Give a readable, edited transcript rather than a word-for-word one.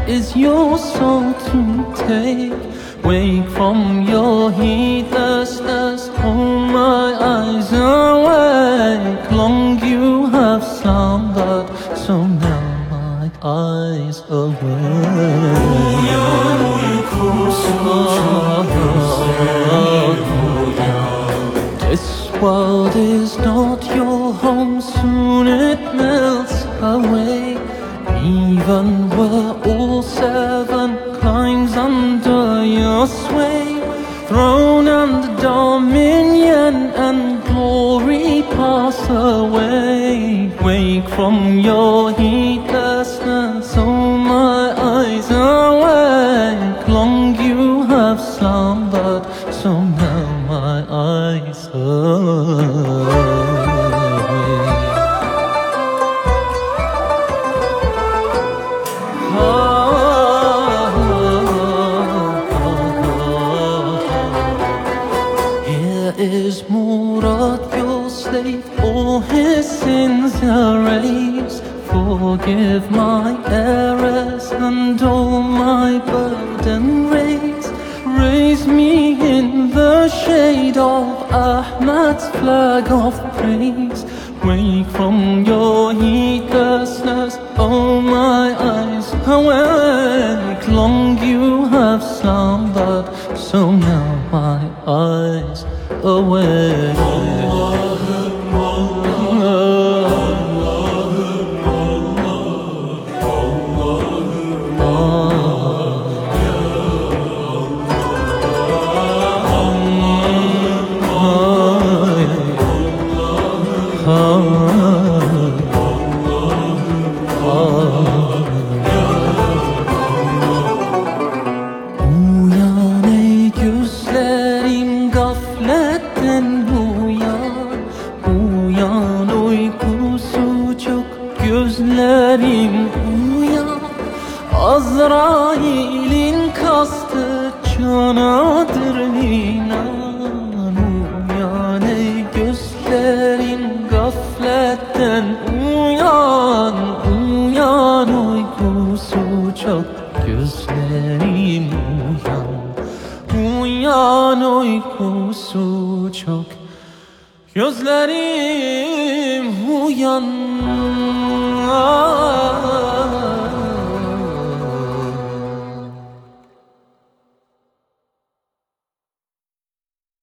is your soul to take? Wake from your heedlessness, hold my eyes awake. Long you have slumbered, so now my eyes awake. This world is not your home, soon it melts away. Even were all seven climes under your sway, throne and dominion and glory pass away. Wake from your heedlessness, oh my eyes awake. Long you have slumbered, so now my eyes awake. Here is Murad, your slave, all his sins erase. Forgive my errors and all my burden raise. Raise me in the shade of Ahmad's flag of praise. Wake from your heedlessness, oh my eyes awake. Long you have slumbered, so now my eyes awake. Uyan ey gözlerim gafletten uyan. Uyan uykusu çok gözlerim uyan. Azrail'in kastı canadır inan. Uyan ey gözlerim gafletten uyan. Uyan uykusu çok gözlerim uyan. Uyan uykusu çok gözlerim uyan.